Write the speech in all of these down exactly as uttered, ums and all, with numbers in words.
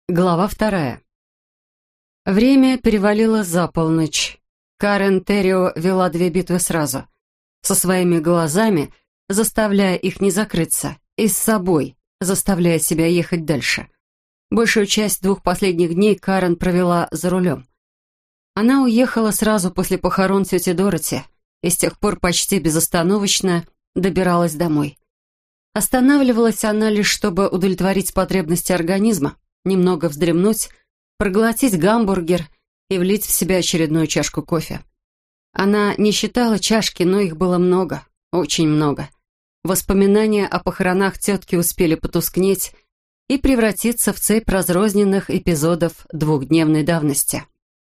Глава вторая. Время перевалило за полночь. Карен Террио вела две битвы сразу. Со своими глазами, заставляя их не закрыться, и с собой, заставляя себя ехать дальше. Большую часть двух последних дней Карен провела за рулем. Она уехала сразу после похорон тети Дороти и с тех пор почти безостановочно добиралась домой. Останавливалась она лишь, чтобы удовлетворить потребности организма, немного вздремнуть, проглотить гамбургер и влить в себя очередную чашку кофе. Она не считала чашки, но их было много, очень много. Воспоминания о похоронах тетки успели потускнеть и превратиться в цепь разрозненных эпизодов двухдневной давности.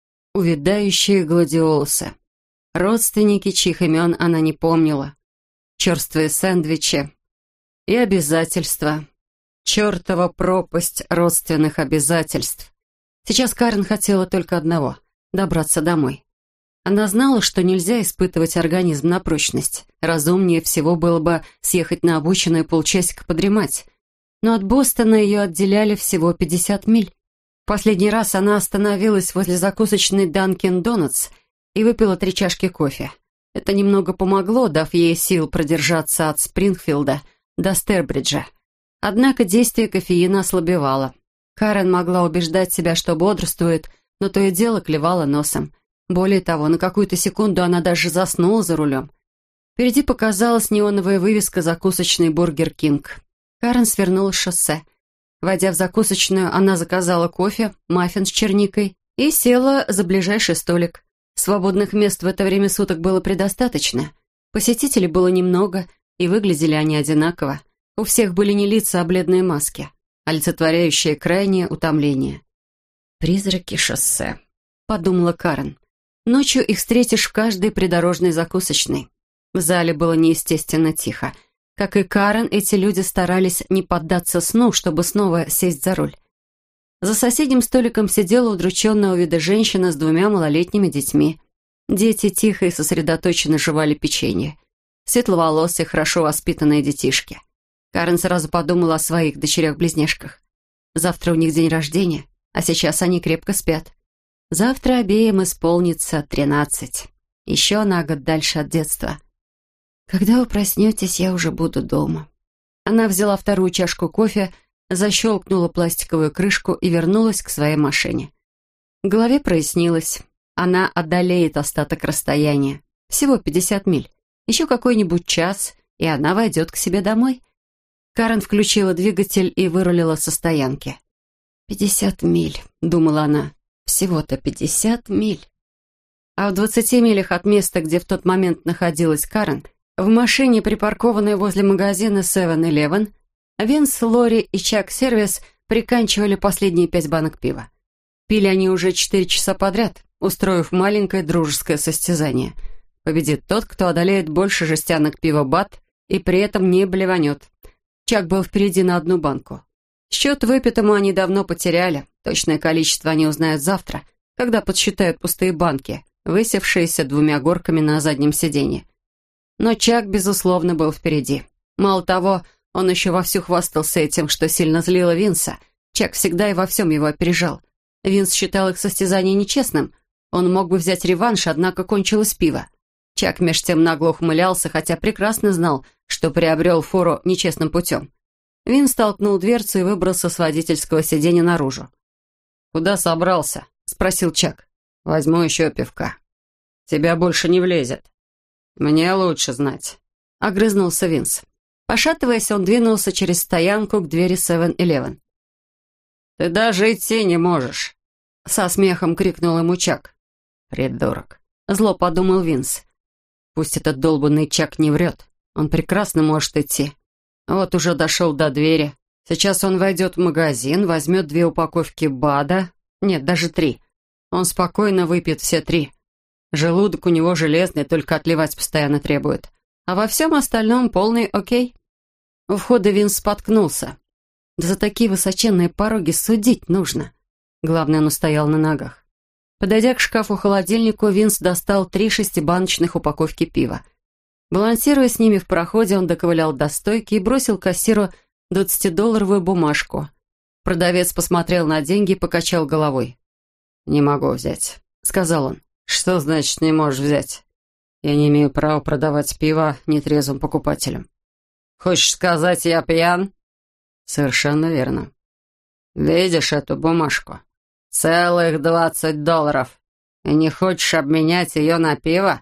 Увядающие гладиолусы. Родственники, чьих имен она не помнила. Черствые сэндвичи. И обязательства. Чертова пропасть родственных обязательств. Сейчас Карен хотела только одного — добраться домой. Она знала, что нельзя испытывать организм на прочность. Разумнее всего было бы съехать на обочину и полчасика подремать. Но от Бостона ее отделяли всего пятьдесят миль. Последний раз она остановилась возле закусочной Dunkin' Donuts и выпила три чашки кофе. Это немного помогло, дав ей сил продержаться от Спрингфилда до Стербриджа. Однако действие кофеина ослабевало. Карен могла убеждать себя, что бодрствует, но то и дело клевала носом. Более того, на какую-то секунду она даже заснула за рулем. Впереди показалась неоновая вывеска закусочной «Бургер Кинг». Карен свернула с шоссе. Войдя в закусочную, она заказала кофе, маффин с черникой и села за ближайший столик. Свободных мест в это время суток было предостаточно. Посетителей было немного, и выглядели они одинаково. У всех были не лица, а бледные маски, олицетворяющие крайнее утомление. «Призраки шоссе», — подумала Карен. «Ночью их встретишь в каждой придорожной закусочной». В зале было неестественно тихо. Как и Карен, эти люди старались не поддаться сну, чтобы снова сесть за руль. За соседним столиком сидела удрученного вида женщина с двумя малолетними детьми. Дети тихо и сосредоточенно жевали печенье. Светловолосые, хорошо воспитанные детишки. Карен сразу подумала о своих дочерях-близняшках. Завтра у них день рождения, а сейчас они крепко спят. Завтра обеим исполнится тринадцать. Еще на год дальше от детства. «Когда вы проснетесь, я уже буду дома». Она взяла вторую чашку кофе, защелкнула пластиковую крышку и вернулась к своей машине. В голове прояснилось. Она одолеет остаток расстояния. Всего пятьдесят миль. Еще какой-нибудь час, и она войдет к себе домой. Карен включила двигатель и вырулила со стоянки. «Пятьдесят миль», — думала она. «Всего-то пятьдесят миль». А в двадцати милях от места, где в тот момент находилась Карен, в машине, припаркованной возле магазина севен-элевен, Винс, Лори и Чак Сервис приканчивали последние пять банок пива. Пили они уже четыре часа подряд, устроив маленькое дружеское состязание. Победит тот, кто одолеет больше жестянок пива бат и при этом не блеванет. Чак был впереди на одну банку. Счет выпитому они давно потеряли. Точное количество они узнают завтра, когда подсчитают пустые банки, высевшиеся двумя горками на заднем сиденье. Но Чак, безусловно, был впереди. Мало того, он еще вовсю хвастался этим, что сильно злило Винса. Чак всегда и во всем его опережал. Винс считал их состязание нечестным. Он мог бы взять реванш, однако кончилось пиво. Чак меж тем нагло ухмылялся, хотя прекрасно знал, что приобрел фору нечестным путем. Винс толкнул дверцу и выбрался с водительского сиденья наружу. «Куда собрался?» — спросил Чак. «Возьму еще пивка. Тебя больше не влезет». «Мне лучше знать», — огрызнулся Винс. Пошатываясь, он двинулся через стоянку к двери севен-элевен. «Ты даже идти не можешь», — со смехом крикнул ему Чак. «Придурок», — зло подумал Винс. «Пусть этот долбанный Чак не врет. Он прекрасно может идти. Вот уже дошел до двери. Сейчас он войдет в магазин, возьмет две упаковки БАДа. Нет, даже три. Он спокойно выпьет все три. Желудок у него железный, только отливать постоянно требует. А во всем остальном полный окей». У входа Винс споткнулся. Да за такие высоченные пороги судить нужно. Главное, он устоял на ногах. Подойдя к шкафу-холодильнику, Винс достал три шестибаночных упаковки пива. Балансируя с ними в проходе, он доковылял до стойки и бросил кассиру двадцатидолларовую бумажку. Продавец посмотрел на деньги и покачал головой. «Не могу взять», — сказал он. «Что значит не можешь взять? Я не имею права продавать пиво нетрезвым покупателям». «Хочешь сказать, я пьян?» «Совершенно верно». «Видишь эту бумажку? Целых двадцать долларов. И не хочешь обменять ее на пиво?»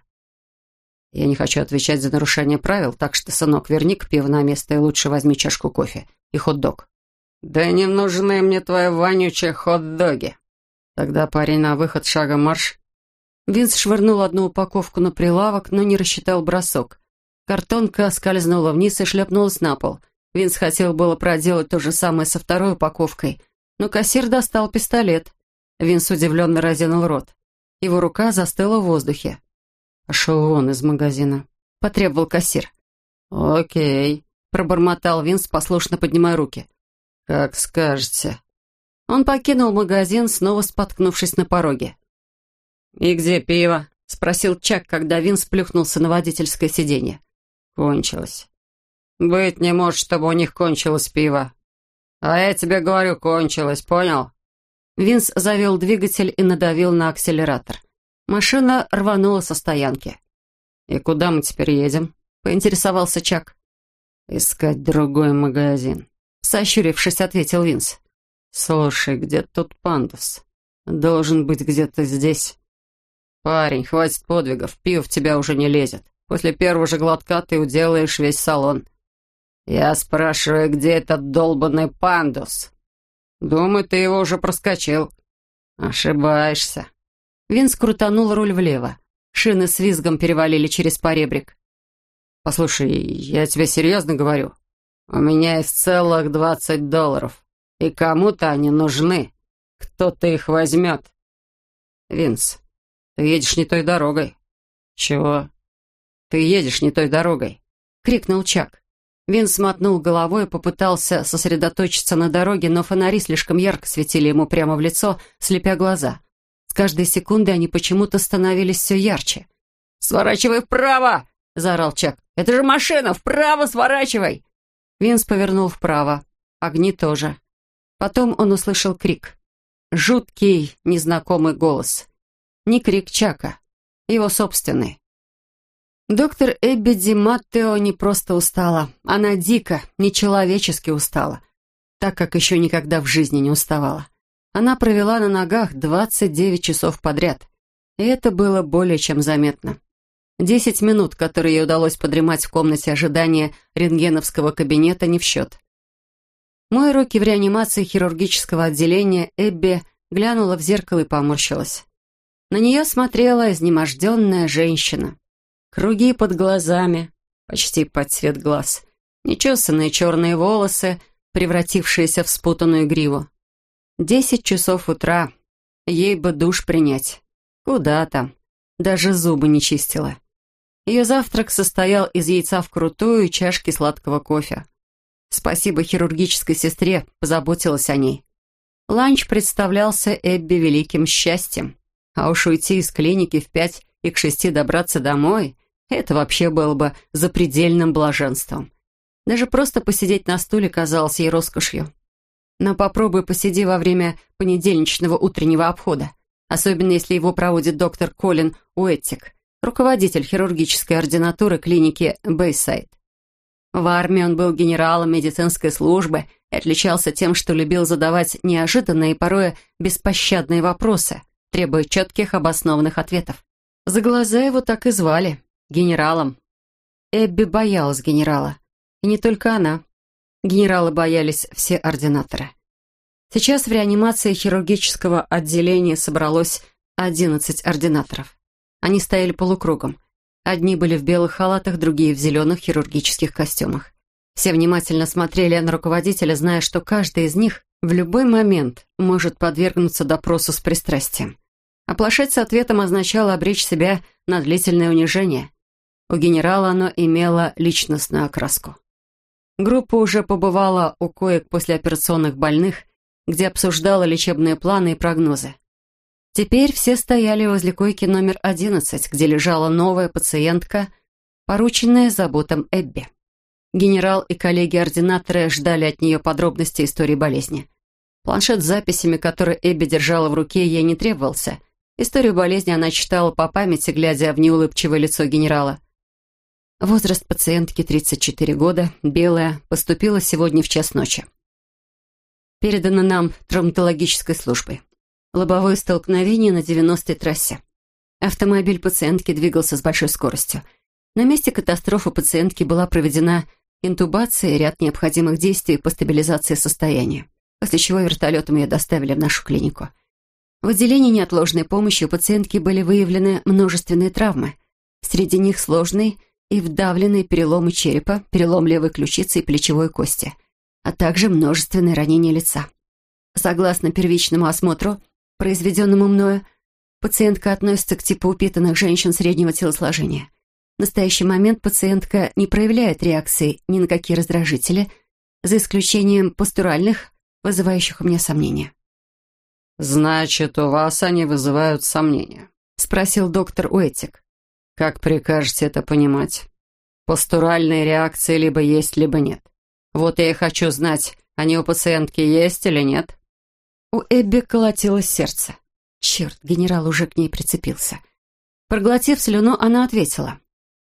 «Я не хочу отвечать за нарушение правил, так что, сынок, верни-ка пиво на место и лучше возьми чашку кофе и хот-дог». «Да не нужны мне твои вонючие хот-доги». «Тогда, парень, на выход, шагом марш». Винс швырнул одну упаковку на прилавок, но не рассчитал бросок. Картонка скользнула вниз и шлепнулась на пол. Винс хотел было проделать то же самое со второй упаковкой, но кассир достал пистолет. Винс удивленно разинул рот. Его рука застыла в воздухе. «Пошел вон из магазина», — потребовал кассир. «Окей», — пробормотал Винс, послушно поднимая руки. «Как скажете». Он покинул магазин, снова споткнувшись на пороге. «И где пиво?» — спросил Чак, когда Винс плюхнулся на водительское сиденье. «Кончилось». «Быть не может, чтобы у них кончилось пиво». «А я тебе говорю, кончилось, понял?» Винс завел двигатель и надавил на акселератор. Машина рванула со стоянки. «И куда мы теперь едем?» — поинтересовался Чак. «Искать другой магазин», — сощурившись, ответил Винс. «Слушай, где тут пандус? Должен быть где-то здесь». «Парень, хватит подвигов, пиво в тебя уже не лезет. После первого же глотка ты уделаешь весь салон». «Я спрашиваю, где этот долбанный пандус?» «Думаю, ты его уже проскочил». «Ошибаешься». Винс крутанул руль влево. Шины с визгом перевалили через поребрик. «Послушай, я тебе серьезно говорю. У меня есть целых двадцать долларов, и кому-то они нужны. Кто-то их возьмет». «Винс, ты едешь не той дорогой». «Чего?» «Ты едешь не той дорогой», — крикнул Чак. Винс мотнул головой и попытался сосредоточиться на дороге, но фонари слишком ярко светили ему прямо в лицо, слепя глаза. С каждой секундой они почему-то становились все ярче. «Сворачивай вправо!» — заорал Чак. «Это же машина! Вправо сворачивай!» Винс повернул вправо. Огни тоже. Потом он услышал крик. Жуткий, незнакомый голос. Не крик Чака. Его собственный. Доктор Эбби Ди Маттео не просто устала. Она дико, нечеловечески устала. Так, как еще никогда в жизни не уставала. Она провела на ногах двадцать девять часов подряд. И это было более чем заметно. Десять минут, которые ей удалось подремать в комнате ожидания рентгеновского кабинета, не в счет. Моя руки в реанимации хирургического отделения, Эбби глянула в зеркало и поморщилась. На нее смотрела изнеможденная женщина. Круги под глазами, почти под цвет глаз. Нечесанные черные волосы, превратившиеся в спутанную гриву. Десять часов утра. Ей бы душ принять. Куда там? Даже зубы не чистила. Ее завтрак состоял из яйца вкрутую и чашки сладкого кофе. Спасибо хирургической сестре, позаботилась о ней. Ланч представлялся Эбби великим счастьем. А уж уйти из клиники в пять и к шести добраться домой — это вообще было бы запредельным блаженством. Даже просто посидеть на стуле казалось ей роскошью. Но попробуй посиди во время понедельничного утреннего обхода, особенно если его проводит доктор Колин Уэттик, руководитель хирургической ординатуры клиники Бэйсайд. В армии он был генералом медицинской службы и отличался тем, что любил задавать неожиданные и порой беспощадные вопросы, требуя четких обоснованных ответов. За глаза его так и звали — генералом. Эбби боялась генерала. И не только она. Генерала боялись все ординаторы. Сейчас в реанимации хирургического отделения собралось одиннадцать ординаторов. Они стояли полукругом. Одни были в белых халатах, другие в зеленых хирургических костюмах. Все внимательно смотрели на руководителя, зная, что каждый из них в любой момент может подвергнуться допросу с пристрастием. Оплошать с ответом означало обречь себя на длительное унижение. У генерала оно имело личностную окраску. Группа уже побывала у коек послеоперационных больных, где обсуждала лечебные планы и прогнозы. Теперь все стояли возле койки номер одиннадцать, где лежала новая пациентка, порученная заботам Эбби. Генерал и коллеги-ординаторы ждали от нее подробностей истории болезни. Планшет с записями, который Эбби держала в руке, ей не требовался. Историю болезни она читала по памяти, глядя в неулыбчивое лицо генерала. Возраст пациентки тридцать четыре года, белая, поступила сегодня в час ночи. Передано нам травматологической службой. Лобовое столкновение на девяностой трассе. Автомобиль пациентки двигался с большой скоростью. На месте катастрофы пациентки была проведена интубация и ряд необходимых действий по стабилизации состояния, после чего вертолетом ее доставили в нашу клинику. В отделении неотложной помощи у пациентки были выявлены множественные травмы. Среди них сложные и вдавленные переломы черепа, перелом левой ключицы и плечевой кости, а также множественные ранения лица. Согласно первичному осмотру, произведенному мною, пациентка относится к типу упитанных женщин среднего телосложения. В настоящий момент пациентка не проявляет реакции ни на какие раздражители, за исключением постуральных, вызывающих у меня сомнения. «Значит, у вас они вызывают сомнения?» — спросил доктор Уэтик. «Как прикажете это понимать? Постуральные реакции либо есть, либо нет. Вот я и хочу знать, они у пациентки есть или нет?» У Эбби колотилось сердце. Черт, генерал уже к ней прицепился. Проглотив слюну, она ответила.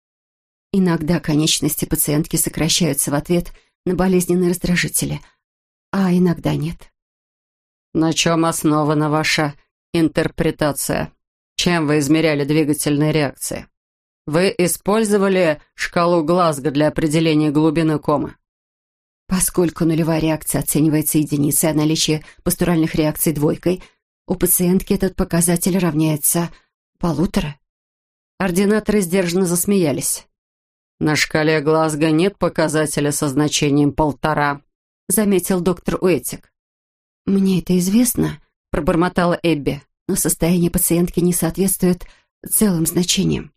Иногда конечности пациентки сокращаются в ответ на болезненные раздражители, а иногда нет. «На чем основана ваша интерпретация? Чем вы измеряли двигательные реакции? Вы использовали шкалу Глазго для определения глубины комы?» Поскольку нулевая реакция оценивается единицей, а наличие постуральных реакций двойкой, у пациентки этот показатель равняется полутора. Ординаторы сдержанно засмеялись. «На шкале Глазго нет показателя со значением полтора», — заметил доктор Уэтик. «Мне это известно», — пробормотала Эбби, «но состояние пациентки не соответствует целым значениям».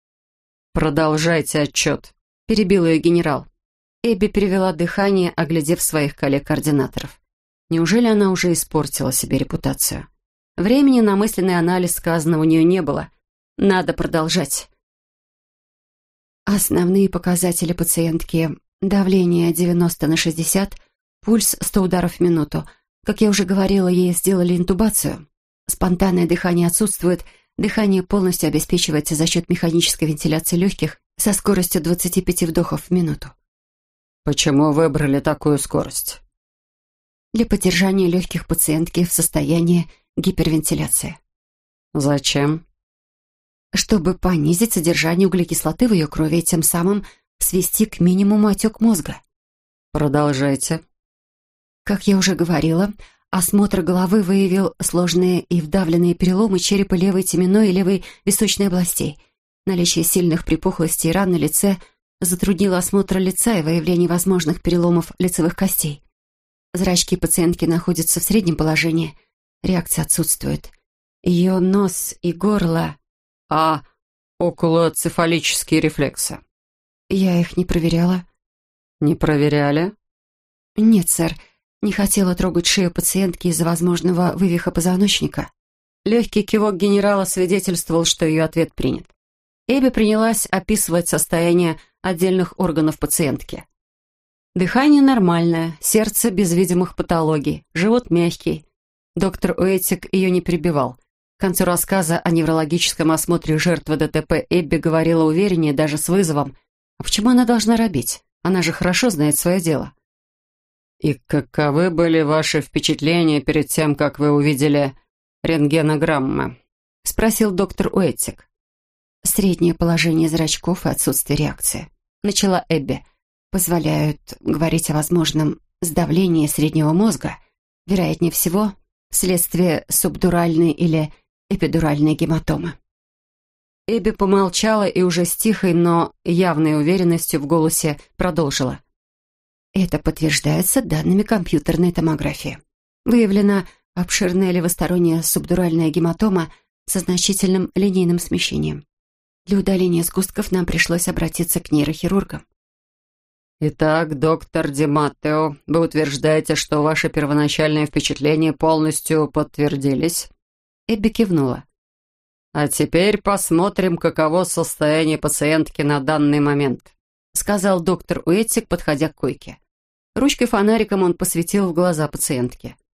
«Продолжайте отчет», — перебил ее генерал. Эбби перевела дыхание, оглядев своих коллег-координаторов. Неужели она уже испортила себе репутацию? Времени на мысленный анализ сказанного у нее не было. Надо продолжать. Основные показатели пациентки: давление девяносто на шестьдесят, пульс сто ударов в минуту. Как я уже говорила, ей сделали интубацию. Спонтанное дыхание отсутствует, дыхание полностью обеспечивается за счет механической вентиляции легких со скоростью двадцати пяти вдохов в минуту. «Почему выбрали такую скорость?» Для поддержания легких пациентки в состоянии гипервентиляции. «Зачем?» Чтобы понизить содержание углекислоты в ее крови и тем самым свести к минимуму отек мозга. «Продолжайте». Как я уже говорила, осмотр головы выявил сложные и вдавленные переломы черепа левой теменной и левой височной областей. Наличие сильных припухлостей и ран на лице затруднило осмотр лица и выявление возможных переломов лицевых костей. Зрачки пациентки находятся в среднем положении, реакция отсутствует. Ее нос и горло... «А окулоцефалические рефлексы?» Я их не проверяла. «Не проверяли?» Нет, сэр. Не хотела трогать шею пациентки из-за возможного вывиха позвоночника. Легкий кивок генерала свидетельствовал, что ее ответ принят. Эбби принялась описывать состояние отдельных органов пациентки. Дыхание нормальное, сердце без видимых патологий, живот мягкий. Доктор Уэтик ее не перебивал. К концу рассказа о неврологическом осмотре жертвы ДТП Эбби говорила увереннее, даже с вызовом. А почему она должна робить? Она же хорошо знает свое дело. «И каковы были ваши впечатления перед тем, как вы увидели рентгенограммы?» — спросил доктор Уэтик. «Среднее положение зрачков и отсутствие реакции», — начала Эбби, «позволяют говорить о возможном сдавлении среднего мозга, вероятнее всего, вследствие субдуральной или эпидуральной гематомы». Эбби помолчала и уже с тихой, но явной уверенностью в голосе продолжила. Это подтверждается данными компьютерной томографии. Выявлена обширная левосторонняя субдуральная гематома со значительным линейным смещением. Для удаления сгустков нам пришлось обратиться к нейрохирургам. «Итак, доктор Ди Маттео, вы утверждаете, что ваши первоначальные впечатления полностью подтвердились?» Эбби кивнула. «А теперь посмотрим, каково состояние пациентки на данный момент», сказал доктор Уэтик, подходя к койке. Ручкой-фонариком он посветил в глаза пациентки.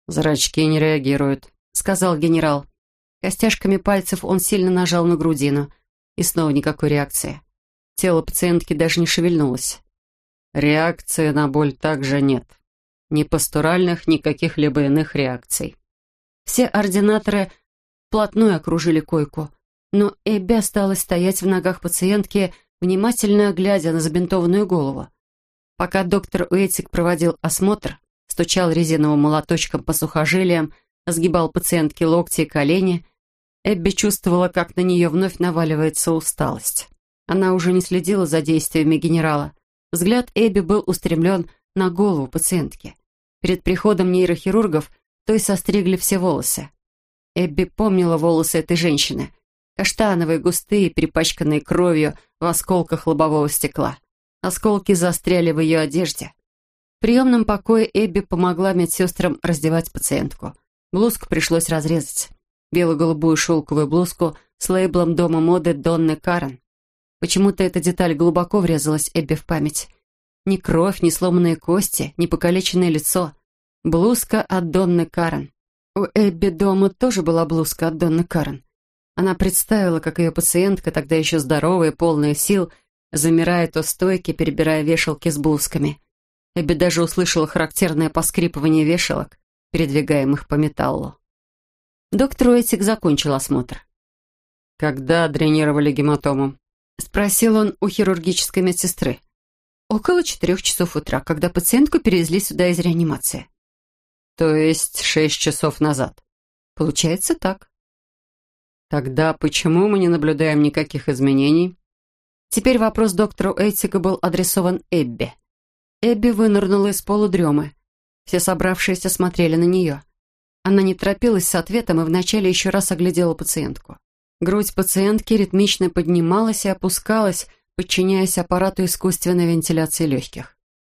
«Зрачки не реагируют», — сказал генерал. Костяшками пальцев он сильно нажал на грудину, и снова никакой реакции. Тело пациентки даже не шевельнулось. Реакции на боль также нет. Ни постуральных, ни каких-либо иных реакций. Все ординаторы вплотную окружили койку, но Эбби осталась стоять в ногах пациентки, внимательно глядя на забинтованную голову. Пока доктор Уэйтик проводил осмотр, стучал резиновым молоточком по сухожилиям, сгибал пациентке локти и колени, Эбби чувствовала, как на нее вновь наваливается усталость. Она уже не следила за действиями генерала. Взгляд Эбби был устремлен на голову пациентки. Перед приходом нейрохирургов той состригли все волосы. Эбби помнила волосы этой женщины. Каштановые, густые, перепачканные кровью в осколках лобового стекла. Осколки застряли в ее одежде. В приемном покое Эбби помогла медсестрам раздевать пациентку. Блузку пришлось разрезать. Бело-голубую шелковую блузку с лейблом дома моды Донны Карен. Почему-то эта деталь глубоко врезалась Эбби в память. Ни кровь, ни сломанные кости, ни покалеченное лицо. Блузка от Донны Карен. У Эбби дома тоже была блузка от Донны Карен. Она представила, как ее пациентка, тогда еще здоровая, полная сил, замирает у стойки, перебирая вешалки с блузками. Эбби даже услышала характерное поскрипывание вешалок, передвигаемых по металлу. Доктор Уэйтик закончил осмотр. «Когда дренировали гематому?» — спросил он у хирургической медсестры. «Около четырех часов утра, когда пациентку перевезли сюда из реанимации». «То есть шесть часов назад?» «Получается так». «Тогда почему мы не наблюдаем никаких изменений?» Теперь вопрос доктору Уэйтика был адресован Эбби. Эбби вынырнула из полудремы. Все собравшиеся смотрели на нее. Она не торопилась с ответом и вначале еще раз оглядела пациентку. Грудь пациентки ритмично поднималась и опускалась, подчиняясь аппарату искусственной вентиляции легких.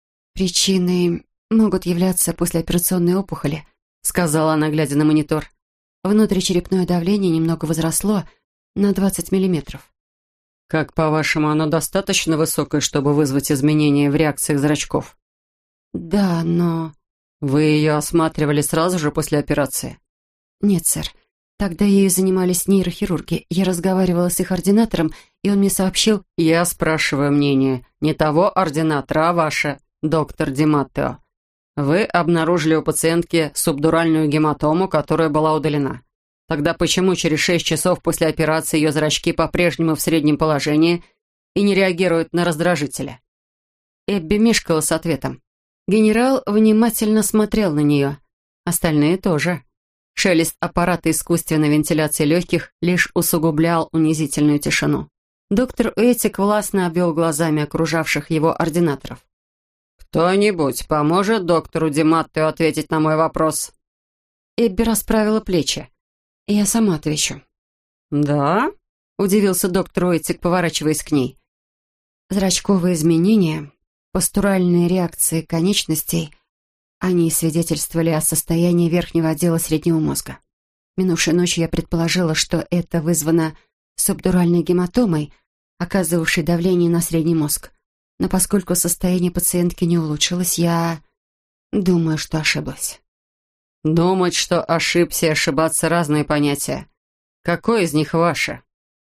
«Причиной могут являться послеоперационные опухоли», сказала она, глядя на монитор. «Внутричерепное давление немного возросло на двадцать миллиметров». «Как, по-вашему, оно достаточно высокое, чтобы вызвать изменения в реакциях зрачков?» «Да, но...» «Вы ее осматривали сразу же после операции?» «Нет, сэр. Тогда ею занимались нейрохирурги. Я разговаривала с их ординатором, и он мне сообщил...» «Я спрашиваю мнение не того ординатора, а ваше, доктор Ди Маттео. Вы обнаружили у пациентки субдуральную гематому, которая была удалена. Тогда почему через шесть часов после операции ее зрачки по-прежнему в среднем положении и не реагируют на раздражители?» Эбби мешкала с ответом. Генерал внимательно смотрел на нее. Остальные тоже. Шелест аппарата искусственной вентиляции легких лишь усугублял унизительную тишину. Доктор Уэйтик властно обвел глазами окружавших его ординаторов. «Кто-нибудь поможет доктору Ди Маттео ответить на мой вопрос?» Эбби расправила плечи. «Я сама отвечу». «Да?» — удивился доктор Уэйтик, поворачиваясь к ней. «Зрачковые изменения, постуральные реакции конечностей, они свидетельствовали о состоянии верхнего отдела среднего мозга. Минувшей ночью я предположила, что это вызвано субдуральной гематомой, оказывавшей давление на средний мозг. Но поскольку состояние пациентки не улучшилось, я думаю, что ошиблась». «Думать, что ошибся и ошибаться — разные понятия. Какое из них ваше?»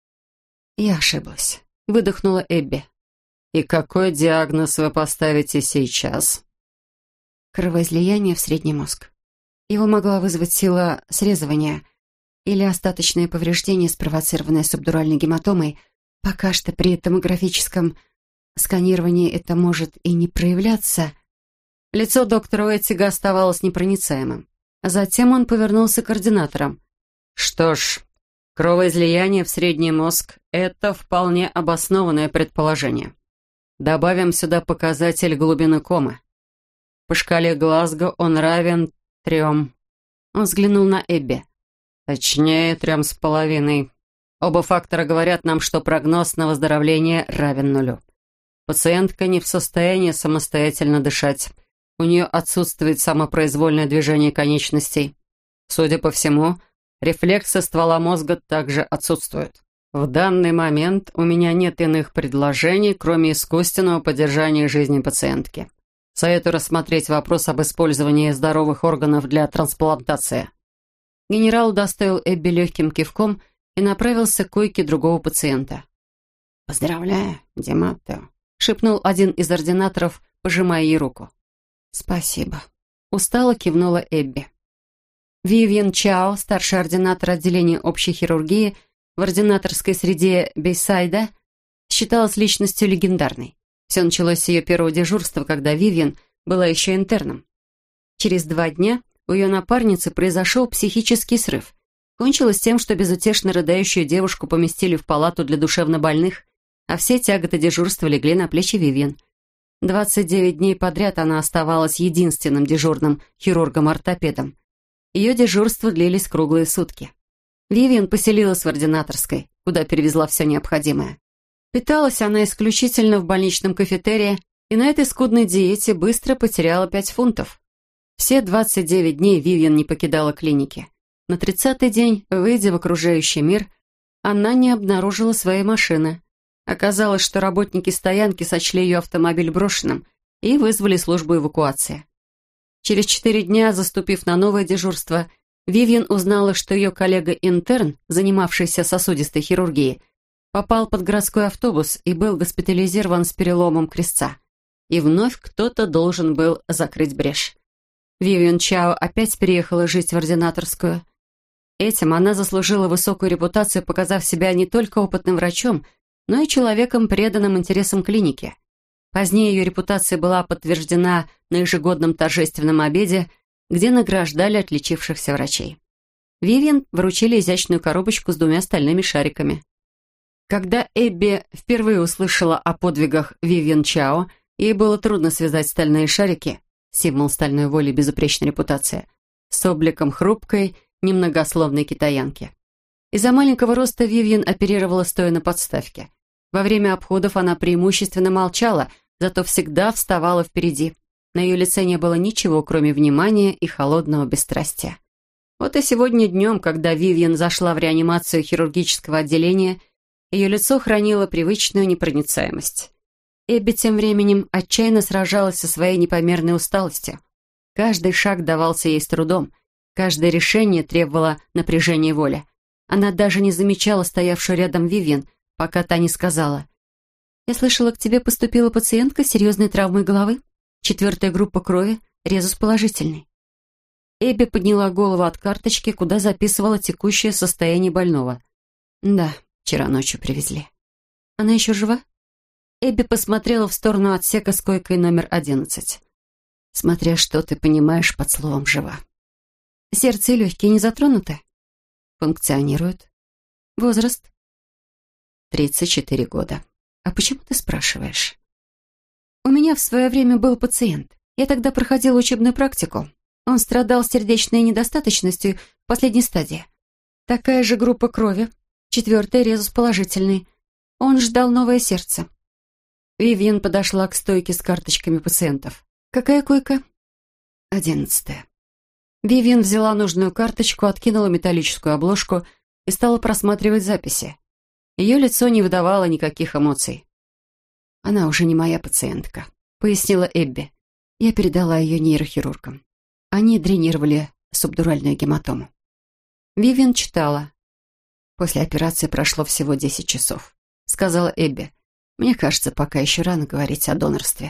«Я ошиблась», — выдохнула Эбби. «И какой диагноз вы поставите сейчас?» «Кровоизлияние в средний мозг. Его могла вызвать сила срезывания или остаточное повреждение, спровоцированное субдуральной гематомой. Пока что при томографическом сканировании это может и не проявляться». Лицо доктора Уэттига оставалось непроницаемым. Затем он повернулся к координаторам. «Что ж, кровоизлияние в средний мозг — это вполне обоснованное предположение. Добавим сюда показатель глубины комы. По шкале Глазго он равен трем». Он взглянул на Эбби. «Точнее, трем с половиной. Оба фактора говорят нам, что прогноз на выздоровление равен нулю. Пациентка не в состоянии самостоятельно дышать. У нее отсутствует самопроизвольное движение конечностей. Судя по всему, рефлексы ствола мозга также отсутствуют. В данный момент у меня нет иных предложений, кроме искусственного поддержания жизни пациентки. Советую рассмотреть вопрос об использовании здоровых органов для трансплантации». Генерал удостоил Эбби легким кивком и направился к койке другого пациента. «Поздравляю, Дематтео», — шепнул один из ординаторов, пожимая ей руку. «Спасибо», — устало кивнула Эбби. Вивьен Чао, старший ординатор отделения общей хирургии в ординаторской среде Бейсайда, считалась личностью легендарной. Все началось с ее первого дежурства, когда Вивьен была еще интерном. Через два дня у ее напарницы произошел психический срыв. Кончилось тем, что безутешно рыдающую девушку поместили в палату для душевнобольных, а все тяготы дежурства легли на плечи Вивьен. двадцать девять дней подряд она оставалась единственным дежурным хирургом-ортопедом. Ее дежурства длились круглые сутки. Вивьен поселилась в ординаторской, куда перевезла все необходимое. Питалась она исключительно в больничном кафетерии и на этой скудной диете быстро потеряла пять фунтов. Все двадцать девять дней Вивьен не покидала клиники. На тридцатый день, выйдя в окружающий мир, она не обнаружила своей машины. Оказалось, что работники стоянки сочли ее автомобиль брошенным и вызвали службу эвакуации. Через четыре дня, заступив на новое дежурство, Вивьен узнала, что ее коллега-интерн, занимавшийся сосудистой хирургией, попал под городской автобус и был госпитализирован с переломом крестца. И вновь кто-то должен был закрыть брешь. Вивьен Чао опять переехала жить в ординаторскую. Этим она заслужила высокую репутацию, показав себя не только опытным врачом, но и человеком, преданным интересам клиники. Позднее ее репутация была подтверждена на ежегодном торжественном обеде, где награждали отличившихся врачей. Вивьен вручили изящную коробочку с двумя стальными шариками. Когда Эбби впервые услышала о подвигах Вивьен Чао, ей было трудно связать стальные шарики, символ стальной воли и безупречной репутации, с обликом хрупкой, немногословной китаянки. Из-за маленького роста Вивьен оперировала стоя на подставке. Во время обходов она преимущественно молчала, зато всегда вставала впереди. На ее лице не было ничего, кроме внимания и холодного бесстрастия. Вот и сегодня днем, когда Вивьен зашла в реанимацию хирургического отделения, ее лицо хранило привычную непроницаемость. Эбби тем временем отчаянно сражалась со своей непомерной усталостью. Каждый шаг давался ей с трудом, каждое решение требовало напряжения воли. Она даже не замечала стоявшую рядом Вивьен, пока та не сказала: «Я слышала, к тебе поступила пациентка с серьезной травмой головы. Четвертая группа крови, резус положительный». Эбби подняла голову от карточки, куда записывала текущее состояние больного. «Да, вчера ночью привезли». «Она еще жива?» Эбби посмотрела в сторону отсека с койкой номер одиннадцать. «Смотря что ты понимаешь под словом «жива». «Сердце и легкие не затронуты?» «Функционируют». «Возраст?» «тридцать четыре года. А почему ты спрашиваешь?» «У меня в свое время был пациент. Я тогда проходила учебную практику. Он страдал сердечной недостаточностью в последней стадии. Такая же группа крови. Четвертый резус положительный. Он ждал новое сердце». Вивьен подошла к стойке с карточками пациентов. «Какая койка?» «Одиннадцатая». Вивьен взяла нужную карточку, откинула металлическую обложку и стала просматривать записи. Ее лицо не выдавало никаких эмоций. «Она уже не моя пациентка», — пояснила Эбби. «Я передала ее нейрохирургам. Они дренировали субдуральную гематому». Вивьен читала. «После операции прошло всего десять часов», — сказала Эбби. «Мне кажется, пока еще рано говорить о донорстве».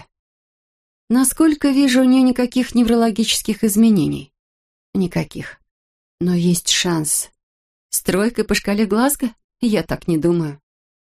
«Насколько вижу, у нее никаких неврологических изменений». «Никаких. Но есть шанс. С тройкой по шкале Глазго? Я так не думаю».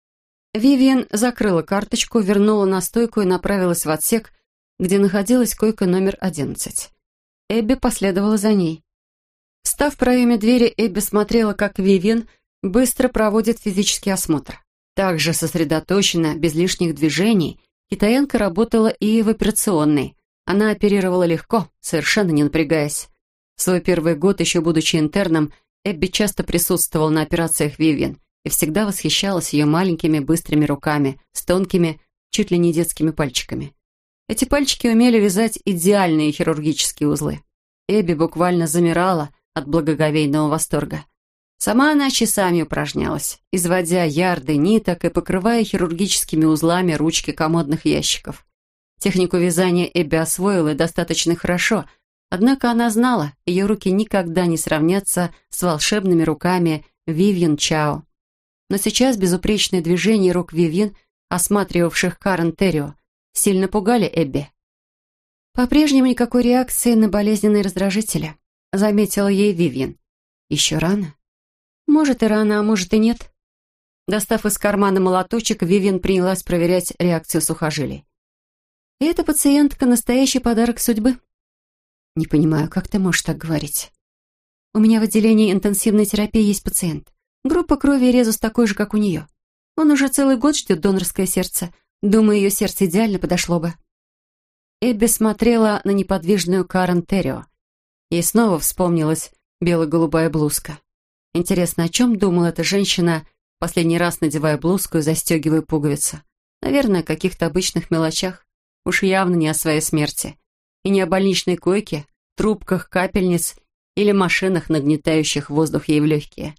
Вивьен закрыла карточку, вернула на стойку и направилась в отсек, где находилась койка номер одиннадцать. Эбби последовала за ней. Встав в проеме двери, Эбби смотрела, как Вивьен быстро проводит физический осмотр. Также сосредоточенно, без лишних движений, китаянка работала и в операционной. Она оперировала легко, совершенно не напрягаясь. В свой первый год, еще будучи интерном, Эбби часто присутствовала на операциях Вивьен и всегда восхищалась ее маленькими быстрыми руками с тонкими, чуть ли не детскими пальчиками. Эти пальчики умели вязать идеальные хирургические узлы. Эбби буквально замирала от благоговейного восторга. Сама она часами упражнялась, изводя ярды ниток и покрывая хирургическими узлами ручки комодных ящиков. Технику вязания Эбби освоила достаточно хорошо, однако она знала, ее руки никогда не сравнятся с волшебными руками Вивьен Чао. Но сейчас безупречные движения рук Вивьен, осматривавших Карен Террио, сильно пугали Эбби. «По-прежнему никакой реакции на болезненные раздражители», — заметила ей Вивьен. «Еще рано?» «Может и рано, а может и нет». Достав из кармана молоточек, Вивьен принялась проверять реакцию сухожилий. «И эта пациентка — настоящий подарок судьбы». «Не понимаю, как ты можешь так говорить?» «У меня в отделении интенсивной терапии есть пациент. Группа крови и резус такой же, как у нее. Он уже целый год ждет донорское сердце. Думаю, ее сердце идеально подошло бы». Эбби смотрела на неподвижную Карен Террио. Ей снова вспомнилась бело-голубая блузка. Интересно, о чем думала эта женщина, последний раз надевая блузку и застегивая пуговицу? Наверное, о каких-то обычных мелочах. Уж явно не о своей смерти. И не о больничной койке, трубках, капельниц или машинах, нагнетающих воздух ей в легкие.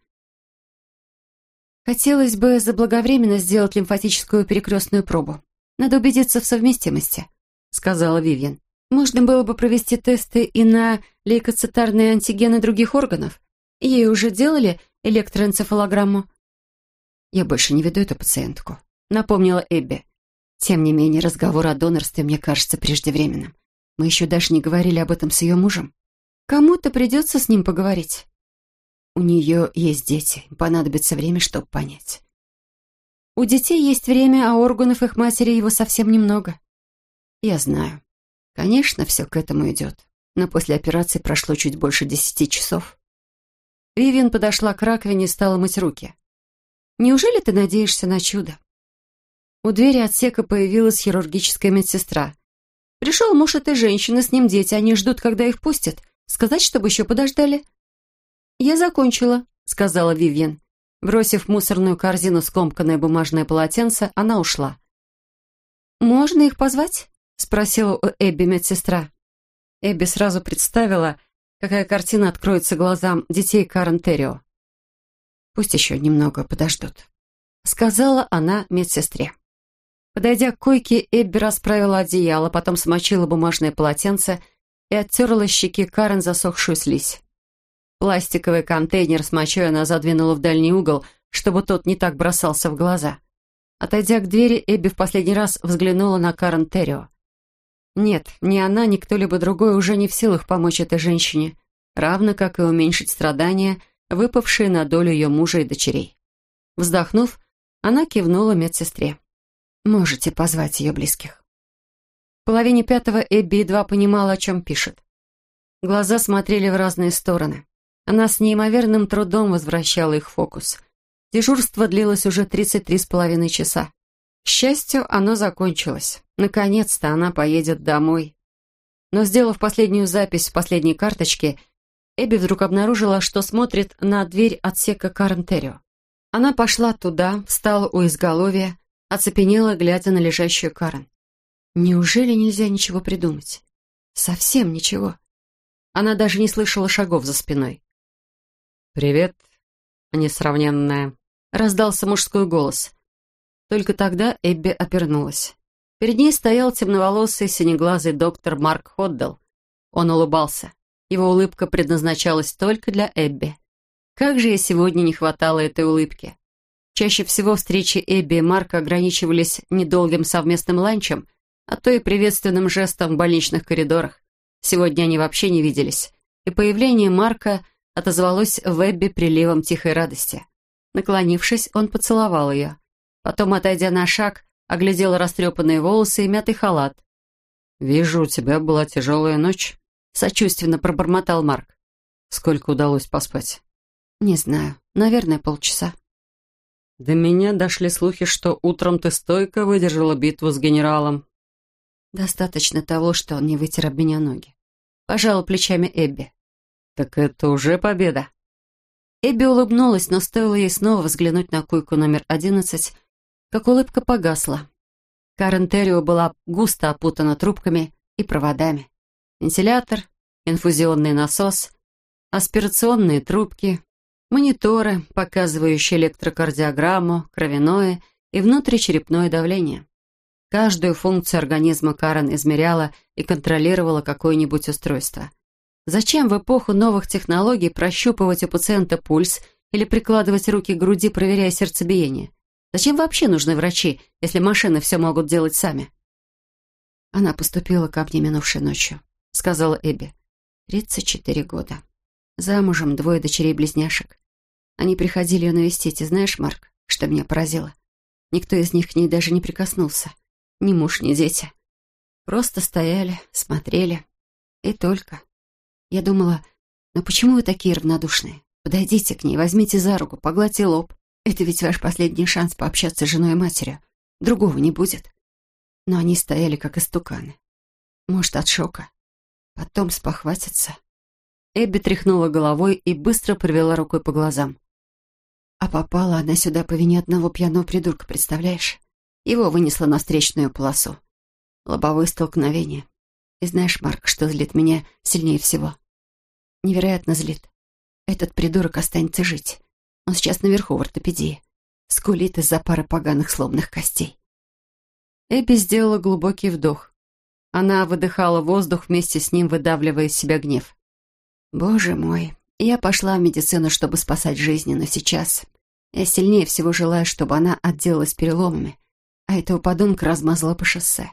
«Хотелось бы заблаговременно сделать лимфатическую перекрестную пробу. Надо убедиться в совместимости», — сказала Вивьен. «Можно было бы провести тесты и на лейкоцитарные антигены других органов. Ей уже делали электроэнцефалограмму». «Я больше не веду эту пациентку», — напомнила Эбби. «Тем не менее, разговор о донорстве мне кажется преждевременным. Мы еще даже не говорили об этом с ее мужем». «Кому-то придется с ним поговорить». «У нее есть дети, им понадобится время, чтобы понять». «У детей есть время, а органов их матери его совсем немного». «Я знаю. Конечно, все к этому идет. Но после операции прошло чуть больше десяти часов». Вивьен подошла к раковине и стала мыть руки. «Неужели ты надеешься на чудо?» У двери отсека появилась хирургическая медсестра. «Пришел муж этой женщины, с ним дети, они ждут, когда их пустят. Сказать, чтобы еще подождали?» «Я закончила», — сказала Вивьен. Бросив в мусорную корзину скомканное бумажное полотенце, она ушла. «Можно их позвать?» — спросила у Эбби медсестра. Эбби сразу представила, какая картина откроется глазам детей Карен Террио. «Пусть еще немного подождут», — сказала она медсестре. Подойдя к койке, Эбби расправила одеяло, потом смочила бумажное полотенце и оттерла с щеки Карен засохшую слизь. Пластиковый контейнер с мочой она задвинула в дальний угол, чтобы тот не так бросался в глаза. Отойдя к двери, Эбби в последний раз взглянула на Карен Террио. Нет, ни она, ни кто-либо другой уже не в силах помочь этой женщине, равно как и уменьшить страдания, выпавшие на долю ее мужа и дочерей. Вздохнув, она кивнула медсестре. «Можете позвать ее близких». В половине пятого Эбби едва понимала, о чем пишет. Глаза смотрели в разные стороны. Она с неимоверным трудом возвращала их в фокус. Дежурство длилось уже тридцать три с половиной часа. К счастью, оно закончилось. Наконец-то она поедет домой. Но, сделав последнюю запись в последней карточке, Эбби вдруг обнаружила, что смотрит на дверь отсека Карен Террио. Она пошла туда, встала у изголовья, оцепенела, глядя на лежащую Карен. Неужели нельзя ничего придумать? Совсем ничего. Она даже не слышала шагов за спиной. «Привет, несравненная», — раздался мужской голос. Только тогда Эбби обернулась. Перед ней стоял темноволосый, синеглазый доктор Марк Ходдл. Он улыбался. Его улыбка предназначалась только для Эбби. Как же ей сегодня не хватало этой улыбки. Чаще всего встречи Эбби и Марка ограничивались недолгим совместным ланчем, а то и приветственным жестом в больничных коридорах. Сегодня они вообще не виделись, и появление Марка отозвалось в Эбби приливом тихой радости. Наклонившись, он поцеловал ее. Потом, отойдя на шаг, оглядел растрепанные волосы и мятый халат. «Вижу, у тебя была тяжелая ночь», — сочувственно пробормотал Марк. «Сколько удалось поспать?» «Не знаю. Наверное, полчаса». «До меня дошли слухи, что утром ты стойко выдержала битву с генералом». «Достаточно того, что он не вытер об меня ноги». Пожала плечами Эбби. «Так это уже победа». Эбби улыбнулась, но стоило ей снова взглянуть на койку номер одиннадцать, как улыбка погасла. Карен Террио была густо опутана трубками и проводами. Вентилятор, инфузионный насос, аспирационные трубки, мониторы, показывающие электрокардиограмму, кровяное и внутричерепное давление. Каждую функцию организма Карен измеряла и контролировала какое-нибудь устройство. Зачем в эпоху новых технологий прощупывать у пациента пульс или прикладывать руки к груди, проверяя сердцебиение? Зачем вообще нужны врачи, если машины все могут делать сами? Она поступила ко мне минувшей ночью, сказала Эбби. тридцать четыре года. Замужем, двое дочерей-близняшек. Они приходили ее навестить, и знаешь, Марк, что меня поразило? Никто из них к ней даже не прикоснулся. Ни муж, ни дети. Просто стояли, смотрели. И только. Я думала, ну почему вы такие равнодушные? Подойдите к ней, возьмите за руку, погладьте лоб. Это ведь ваш последний шанс пообщаться с женой и матерью. Другого не будет. Но они стояли, как истуканы. Может, от шока. Потом спохватятся. Эбби тряхнула головой и быстро провела рукой по глазам. А попала она сюда по вине одного пьяного придурка, представляешь? Его вынесло на встречную полосу. Лобовое столкновение. И знаешь, Марк, что злит меня сильнее всего? Невероятно злит. Этот придурок останется жить. Он сейчас наверху в ортопедии. Скулит из-за пары поганых сломанных костей. Эбби сделала глубокий вдох. Она выдыхала воздух вместе с ним, выдавливая из себя гнев. Боже мой, я пошла в медицину, чтобы спасать жизни, но сейчас я сильнее всего желаю, чтобы она отделалась переломами, а этого подонка размазала по шоссе.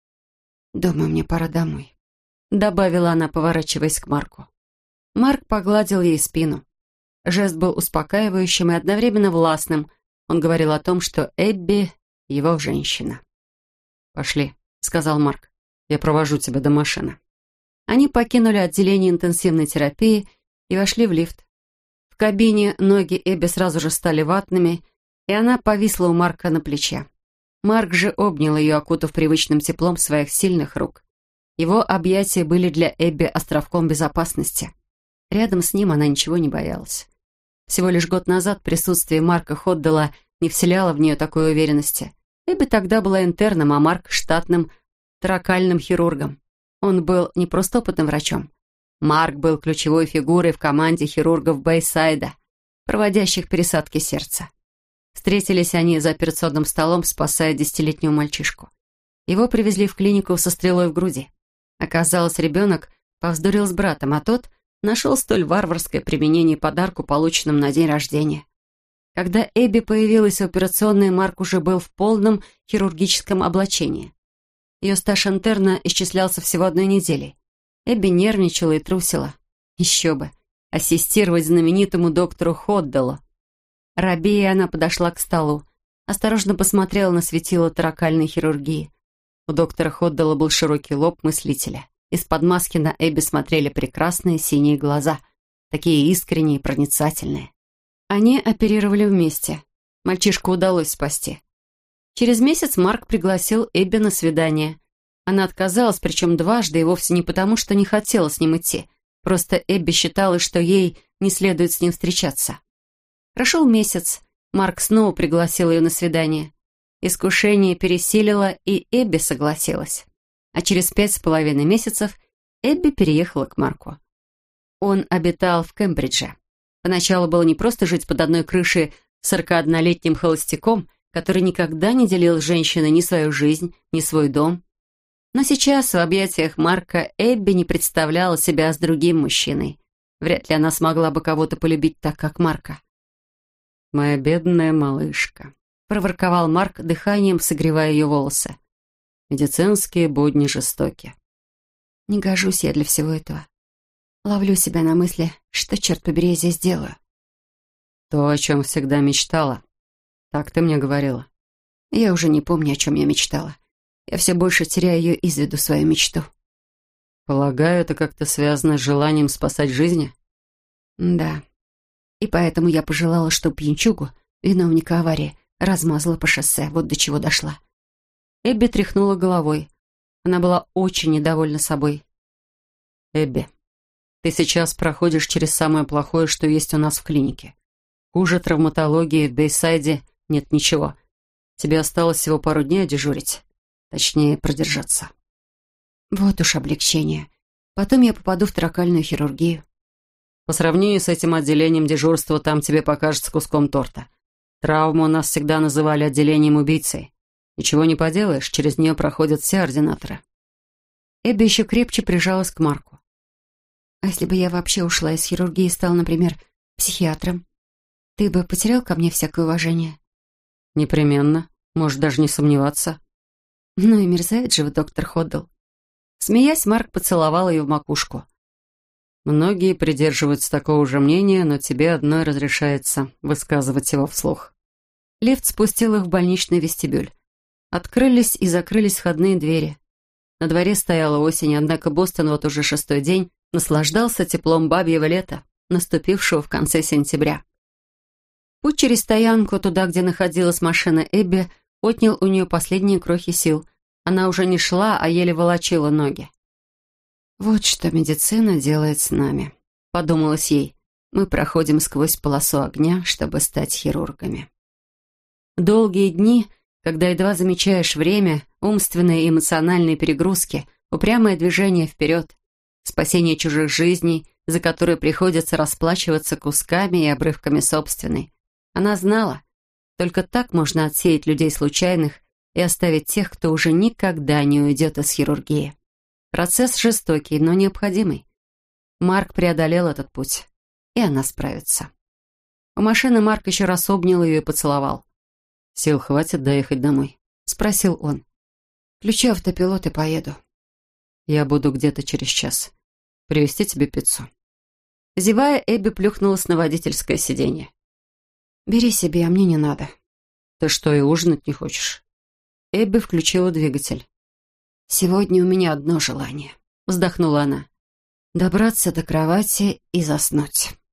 «Думаю, мне пора домой», — добавила она, поворачиваясь к Марку. Марк погладил ей спину. Жест был успокаивающим и одновременно властным. Он говорил о том, что Эбби — его женщина. «Пошли», — сказал Марк. «Я провожу тебя до машины». Они покинули отделение интенсивной терапии и вошли в лифт. В кабине ноги Эбби сразу же стали ватными, и она повисла у Марка на плече. Марк же обнял ее, окутав привычным теплом своих сильных рук. Его объятия были для Эбби островком безопасности. Рядом с ним она ничего не боялась. Всего лишь год назад присутствие Марка Ходдела не вселяло в нее такой уверенности. Эбби тогда была интерном, а Марк — штатным торакальным хирургом. Он был не просто опытным врачом. Марк был ключевой фигурой в команде хирургов Бэйсайда, проводящих пересадки сердца. Встретились они за операционным столом, спасая десятилетнего мальчишку. Его привезли в клинику со стрелой в груди. Оказалось, ребенок повздорил с братом, а тот нашел столь варварское применение подарку, полученному на день рождения. Когда Эбби появилась в операционной, Марк уже был в полном хирургическом облачении. Ее стаж интерна исчислялся всего одной неделей. Эбби нервничала и трусила. Еще бы, ассистировать знаменитому доктору Ходделу. Робея, она подошла к столу, осторожно посмотрела на светило торакальной хирургии. У доктора Ходдела был широкий лоб мыслителя. Из-под маски на Эбби смотрели прекрасные синие глаза, такие искренние и проницательные. Они оперировали вместе. Мальчишку удалось спасти. Через месяц Марк пригласил Эбби на свидание. Она отказалась, причем дважды, и вовсе не потому, что не хотела с ним идти. Просто Эбби считала, что ей не следует с ним встречаться. Прошел месяц. Марк снова пригласил ее на свидание. Искушение пересилило, и Эбби согласилась. А через пять с половиной месяцев Эбби переехала к Марку. Он обитал в Кембридже. Поначалу было не просто жить под одной крышей с сорокаоднолетним холостяком, который никогда не делил с женщиной ни свою жизнь, ни свой дом. Но сейчас в объятиях Марка Эбби не представляла себя с другим мужчиной. Вряд ли она смогла бы кого-то полюбить так, как Марка. «Моя бедная малышка», — проворковал Марк, дыханием согревая ее волосы. «Медицинские будни жестоки». «Не гожусь я для всего этого. Ловлю себя на мысли, что, черт побери, я здесь делаю». «То, о чем всегда мечтала. Так ты мне говорила». «Я уже не помню, о чем я мечтала. Я все больше теряю ее из виду, свою мечту». «Полагаю, это как-то связано с желанием спасать жизни?» «Да. И поэтому я пожелала, чтобы пьянчугу, виновника аварии, размазала по шоссе. Вот до чего дошла». Эбби тряхнула головой. Она была очень недовольна собой. «Эбби, ты сейчас проходишь через самое плохое, что есть у нас в клинике. Хуже травматологии в Бэйсайде нет ничего. Тебе осталось всего пару дней дежурить. Точнее, продержаться». «Вот уж облегчение. Потом я попаду в торакальную хирургию». «По сравнению с этим отделением, дежурство там тебе покажется куском торта. Травму у нас всегда называли отделением убийцы. Ничего не поделаешь, через нее проходят все ординаторы». Эбби еще крепче прижалась к Марку. «А если бы я вообще ушла из хирургии и стала, например, психиатром, ты бы потерял ко мне всякое уважение?» «Непременно. Можешь даже не сомневаться». «Ну и мерзает же вы, доктор Ходдл». Смеясь, Марк поцеловал ее в макушку. «Многие придерживаются такого же мнения, но тебе одной разрешается высказывать его вслух». Лифт спустил их в больничный вестибюль. Открылись и закрылись входные двери. На дворе стояла осень, однако Бостон вот уже шестой день наслаждался теплом бабьего лета, наступившего в конце сентября. Путь через стоянку, туда, где находилась машина Эбби, отнял у нее последние крохи сил. Она уже не шла, а еле волочила ноги. «Вот что медицина делает с нами», — подумалось ей. «Мы проходим сквозь полосу огня, чтобы стать хирургами». Долгие дни, когда едва замечаешь время, умственные и эмоциональные перегрузки, упрямое движение вперед, спасение чужих жизней, за которые приходится расплачиваться кусками и обрывками собственной. Она знала, только так можно отсеять людей случайных и оставить тех, кто уже никогда не уйдет из хирургии. Процесс жестокий, но необходимый. Марк преодолел этот путь, и она справится. У машины Марк еще раз обнял ее и поцеловал. «Сил хватит доехать домой?» — спросил он. «Включу автопилот и поеду». «Я буду где-то через час. Привезти тебе пиццу». Зевая, Эбби плюхнулась на водительское сиденье. «Бери себе, а мне не надо». «Ты что, и ужинать не хочешь?» Эбби включила двигатель. «Сегодня у меня одно желание», — вздохнула она. «Добраться до кровати и заснуть».